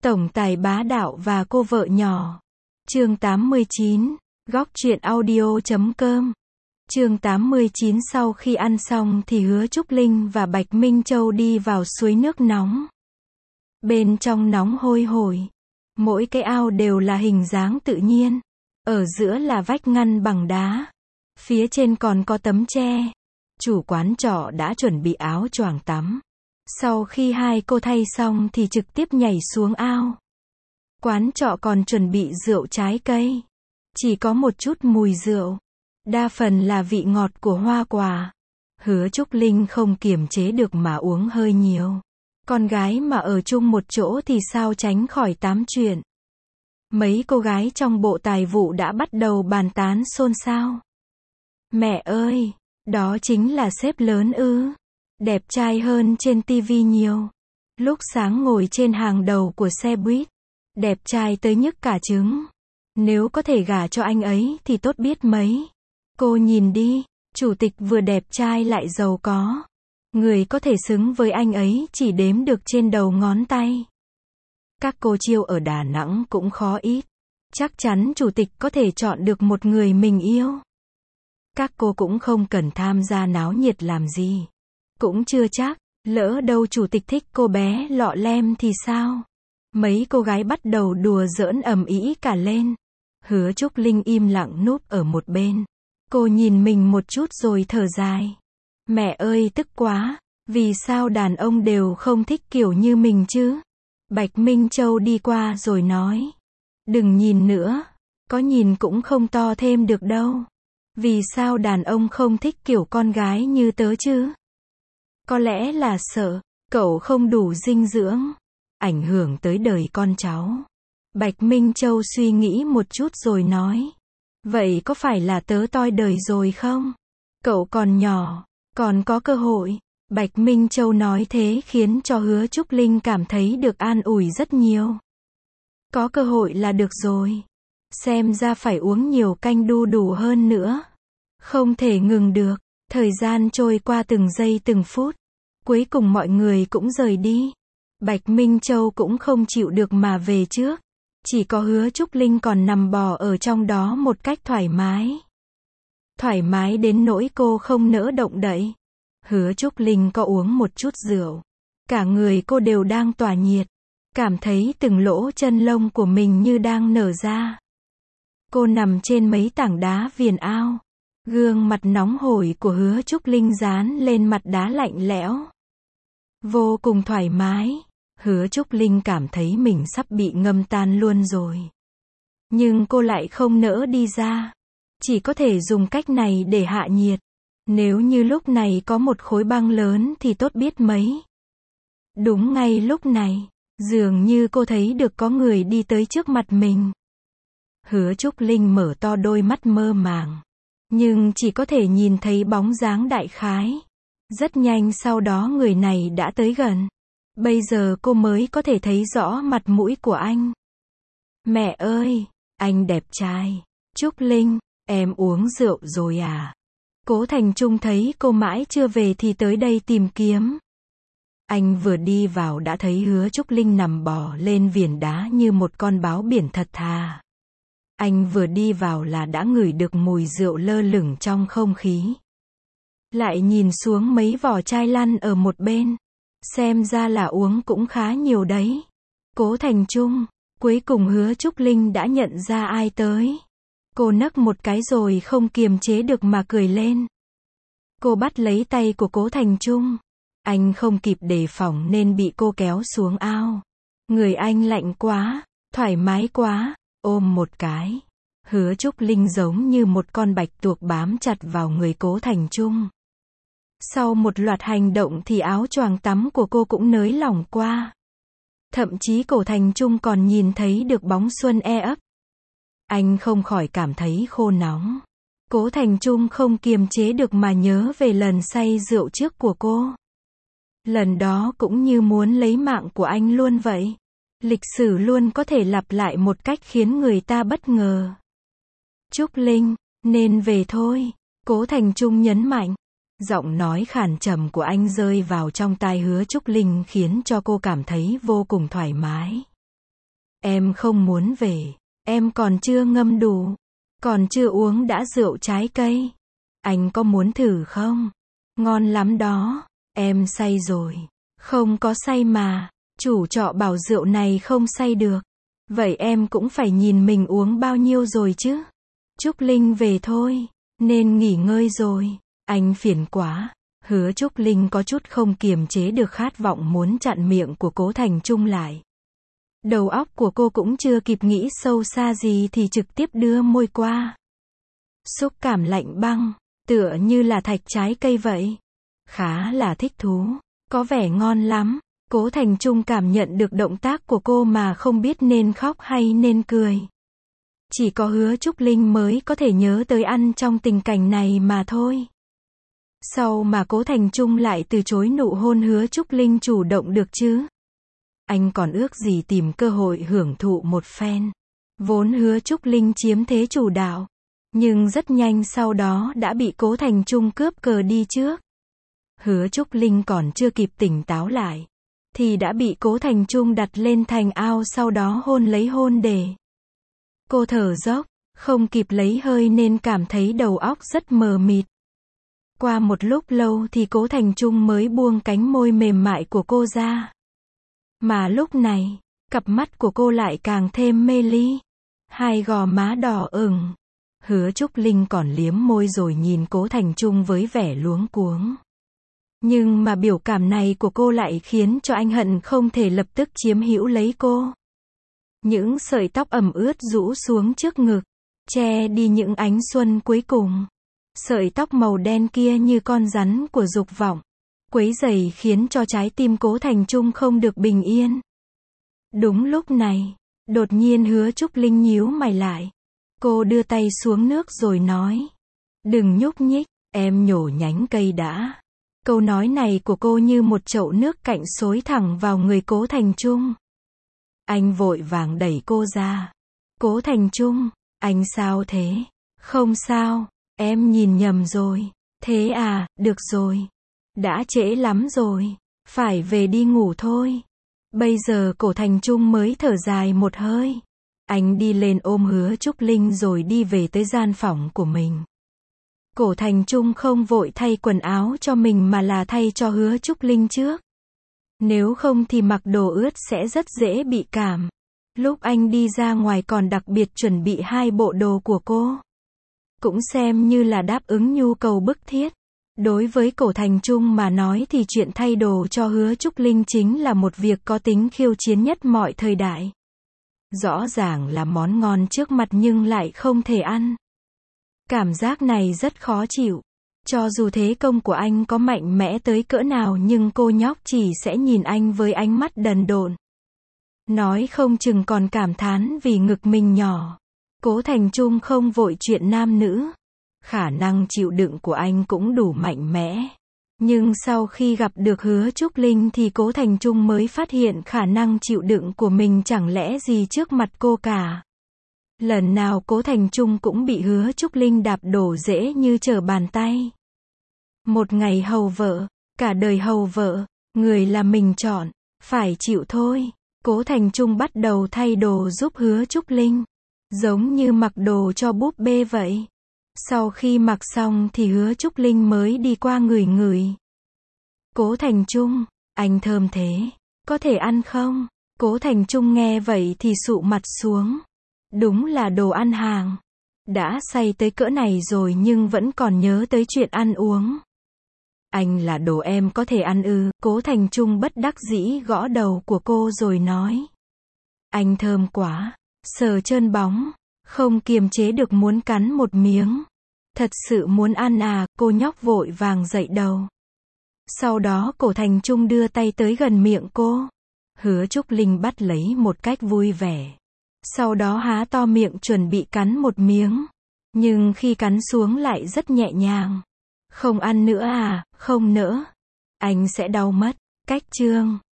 Tổng tài bá đạo và cô vợ nhỏ. Chương 89. Góc truyện audio.com. Chương 89. Sau khi ăn xong thì Hứa Trúc Linh và Bạch Minh Châu đi vào suối nước nóng. Bên trong nóng hôi hổi. Mỗi cái ao đều là hình dáng tự nhiên. Ở giữa là vách ngăn bằng đá. Phía trên còn có tấm tre. Chủ quán trọ đã chuẩn bị áo choàng tắm. Sau khi hai cô thay xong thì trực tiếp nhảy xuống ao. Quán trọ còn chuẩn bị rượu trái cây. Chỉ có một chút mùi rượu. Đa phần là vị ngọt của hoa quả. Hứa Trúc Linh không kiềm chế được mà uống hơi nhiều. Con gái mà ở chung một chỗ thì sao tránh khỏi tám chuyện. Mấy cô gái trong bộ tài vụ đã bắt đầu bàn tán xôn xao. Mẹ ơi, đó chính là sếp lớn ư? Đẹp trai hơn trên tivi nhiều. Lúc sáng ngồi trên hàng đầu của xe buýt. Đẹp trai tới nhức cả trứng. Nếu có thể gả cho anh ấy thì tốt biết mấy. Cô nhìn đi, chủ tịch vừa đẹp trai lại giàu có. Người có thể xứng với anh ấy chỉ đếm được trên đầu ngón tay. Các cô chiêu ở Đà Nẵng cũng khó ít. Chắc chắn chủ tịch có thể chọn được một người mình yêu. Các cô cũng không cần tham gia náo nhiệt làm gì. Cũng chưa chắc, lỡ đâu chủ tịch thích cô bé lọ lem thì sao? Mấy cô gái bắt đầu đùa giỡn ầm ĩ cả lên. Hứa Trúc Linh im lặng núp ở một bên. Cô nhìn mình một chút rồi thở dài. Mẹ ơi tức quá, vì sao đàn ông đều không thích kiểu như mình chứ? Bạch Minh Châu đi qua rồi nói. Đừng nhìn nữa, có nhìn cũng không to thêm được đâu. Vì sao đàn ông không thích kiểu con gái như tớ chứ? Có lẽ là sợ, cậu không đủ dinh dưỡng, ảnh hưởng tới đời con cháu. Bạch Minh Châu suy nghĩ một chút rồi nói. Vậy có phải là tớ toi đời rồi không? Cậu còn nhỏ, còn có cơ hội. Bạch Minh Châu nói thế khiến cho Hứa Trúc Linh cảm thấy được an ủi rất nhiều. Có cơ hội là được rồi. Xem ra phải uống nhiều canh đu đủ hơn nữa. Không thể ngừng được. Thời gian trôi qua từng giây từng phút. Cuối cùng mọi người cũng rời đi. Bạch Minh Châu cũng không chịu được mà về trước. Chỉ có Hứa Trúc Linh còn nằm bò ở trong đó một cách thoải mái. Thoải mái đến nỗi cô không nỡ động đậy. Hứa Trúc Linh có uống một chút rượu. Cả người cô đều đang tỏa nhiệt. Cảm thấy từng lỗ chân lông của mình như đang nở ra. Cô nằm trên mấy tảng đá viền ao. Gương mặt nóng hổi của Hứa Trúc Linh dán lên mặt đá lạnh lẽo. Vô cùng thoải mái. Hứa Trúc Linh cảm thấy mình sắp bị ngâm tan luôn rồi. Nhưng cô lại không nỡ đi ra. Chỉ có thể dùng cách này để hạ nhiệt. Nếu như lúc này có một khối băng lớn thì tốt biết mấy. Đúng ngay lúc này, dường như cô thấy được có người đi tới trước mặt mình. Hứa Trúc Linh mở to đôi mắt mơ màng. Nhưng chỉ có thể nhìn thấy bóng dáng đại khái. Rất nhanh sau đó người này đã tới gần. Bây giờ cô mới có thể thấy rõ mặt mũi của anh. Mẹ ơi, anh đẹp trai. Trúc Linh, em uống rượu rồi à? Cố Thành Trung thấy cô mãi chưa về thì tới đây tìm kiếm. Anh vừa đi vào đã thấy Hứa Trúc Linh nằm bò lên viền đá như một con báo biển thật thà. Anh vừa đi vào là đã ngửi được mùi rượu lơ lửng trong không khí. Lại nhìn xuống mấy vỏ chai lăn ở một bên. Xem ra là uống cũng khá nhiều đấy. Cố Thành Trung, cuối cùng Hứa Trúc Linh đã nhận ra ai tới. Cô nấc một cái rồi không kiềm chế được mà cười lên. Cô bắt lấy tay của Cố Thành Trung. Anh không kịp đề phòng nên bị cô kéo xuống ao. Người anh lạnh quá, thoải mái quá, ôm một cái. Hứa Trúc Linh giống như một con bạch tuộc bám chặt vào người Cố Thành Trung. Sau một loạt hành động thì áo choàng tắm của cô cũng nới lỏng qua. Thậm chí Cố Thành Trung còn nhìn thấy được bóng xuân e ấp. Anh không khỏi cảm thấy khô nóng. Cố Thành Trung không kiềm chế được mà nhớ về lần say rượu trước của cô. Lần đó cũng như muốn lấy mạng của anh luôn vậy. Lịch sử luôn có thể lặp lại một cách khiến người ta bất ngờ. Trúc Linh, nên về thôi. Cố Thành Trung nhấn mạnh. Giọng nói khàn trầm của anh rơi vào trong tai Hứa Trúc Linh khiến cho cô cảm thấy vô cùng thoải mái. Em không muốn về. Em còn chưa ngâm đủ. Còn chưa uống đã rượu trái cây. Anh có muốn thử không? Ngon lắm đó. Em say rồi. Không có say mà. Chủ trọ bảo rượu này không say được. Vậy em cũng phải nhìn mình uống bao nhiêu rồi chứ. Trúc Linh về thôi. Nên nghỉ ngơi rồi. Anh phiền quá. Hứa Trúc Linh có chút không kiềm chế được khát vọng muốn chặn miệng của Cố Thành Trung lại. Đầu óc của cô cũng chưa kịp nghĩ sâu xa gì thì trực tiếp đưa môi qua. Xúc cảm lạnh băng, tựa như là thạch trái cây vậy. Khá là thích thú. Có vẻ ngon lắm. Cố Thành Trung cảm nhận được động tác của cô mà không biết nên khóc hay nên cười. Chỉ có Hứa Trúc Linh mới có thể nhớ tới ăn trong tình cảnh này mà thôi. Sau mà Cố Thành Trung lại từ chối nụ hôn Hứa Trúc Linh chủ động được chứ. Anh còn ước gì tìm cơ hội hưởng thụ một phen. Vốn Hứa Trúc Linh chiếm thế chủ đạo. Nhưng rất nhanh sau đó đã bị Cố Thành Trung cướp cờ đi trước. Hứa Trúc Linh còn chưa kịp tỉnh táo lại. Thì đã bị Cố Thành Trung đặt lên thành ao sau đó hôn lấy hôn để. Cô thở dốc, không kịp lấy hơi nên cảm thấy đầu óc rất mờ mịt. Qua một lúc lâu thì Cố Thành Trung mới buông cánh môi mềm mại của cô ra. Mà lúc này, cặp mắt của cô lại càng thêm mê ly. Hai gò má đỏ ửng. Hứa Trúc Linh còn liếm môi rồi nhìn Cố Thành Trung với vẻ luống cuống. Nhưng mà biểu cảm này của cô lại khiến cho anh hận không thể lập tức chiếm hữu lấy cô. Những sợi tóc ẩm ướt rũ xuống trước ngực, che đi những ánh xuân cuối cùng. Sợi tóc màu đen kia như con rắn của dục vọng, quấy rầy khiến cho trái tim Cố Thành Trung không được bình yên. Đúng lúc này, đột nhiên Hứa Trúc Linh nhíu mày lại. Cô đưa tay xuống nước rồi nói. Đừng nhúc nhích, em nhổ nhánh cây đã. Câu nói này của cô như một chậu nước cạnh xối thẳng vào người Cố Thành Trung. Anh vội vàng đẩy cô ra. Cố Thành Trung, anh sao thế? Không sao, em nhìn nhầm rồi. Thế à, được rồi. Đã trễ lắm rồi. Phải về đi ngủ thôi. Bây giờ Cố Thành Trung mới thở dài một hơi. Anh đi lên ôm Hứa Trúc Linh rồi đi về tới gian phòng của mình. Cố Thành Trung không vội thay quần áo cho mình mà là thay cho Hứa Trúc Linh trước. Nếu không thì mặc đồ ướt sẽ rất dễ bị cảm. Lúc anh đi ra ngoài còn đặc biệt chuẩn bị 2 bộ đồ của cô. Cũng xem như là đáp ứng nhu cầu bức thiết. Đối với Cố Thành Trung mà nói thì chuyện thay đồ cho Hứa Trúc Linh chính là một việc có tính khiêu chiến nhất mọi thời đại. Rõ ràng là món ngon trước mặt nhưng lại không thể ăn. Cảm giác này rất khó chịu. Cho dù thế công của anh có mạnh mẽ tới cỡ nào nhưng cô nhóc chỉ sẽ nhìn anh với ánh mắt đần độn. Nói không chừng còn cảm thán vì ngực mình nhỏ. Cố Thành Trung không vội chuyện nam nữ. Khả năng chịu đựng của anh cũng đủ mạnh mẽ. Nhưng sau khi gặp được Hứa Trúc Linh thì Cố Thành Trung mới phát hiện khả năng chịu đựng của mình chẳng lẽ gì trước mặt cô cả. Lần nào Cố Thành Trung cũng bị Hứa Trúc Linh đạp đổ dễ như trở bàn tay. Một ngày hầu vợ, cả đời hầu vợ, người là mình chọn, phải chịu thôi. Cố Thành Trung bắt đầu thay đồ giúp Hứa Trúc Linh. Giống như mặc đồ cho búp bê vậy. Sau khi mặc xong thì Hứa Trúc Linh mới đi qua ngửi ngửi. Cố Thành Trung, anh thơm thế, có thể ăn không? Cố Thành Trung nghe vậy thì sụ mặt xuống. Đúng là đồ ăn hàng. Đã say tới cỡ này rồi nhưng vẫn còn nhớ tới chuyện ăn uống. Anh là đồ em có thể ăn ư? Cố Thành Trung bất đắc dĩ gõ đầu của cô rồi nói. Anh thơm quá, sờ trơn bóng, không kiềm chế được muốn cắn một miếng. Thật sự muốn ăn à? Cô nhóc vội vàng dậy đầu. Sau đó Cố Thành Trung đưa tay tới gần miệng cô. Hứa Trúc Linh bắt lấy một cách vui vẻ. Sau đó há to miệng chuẩn bị cắn một miếng. Nhưng khi cắn xuống lại rất nhẹ nhàng. Không ăn nữa à? Không nữa. Anh sẽ đau mất. Cách chương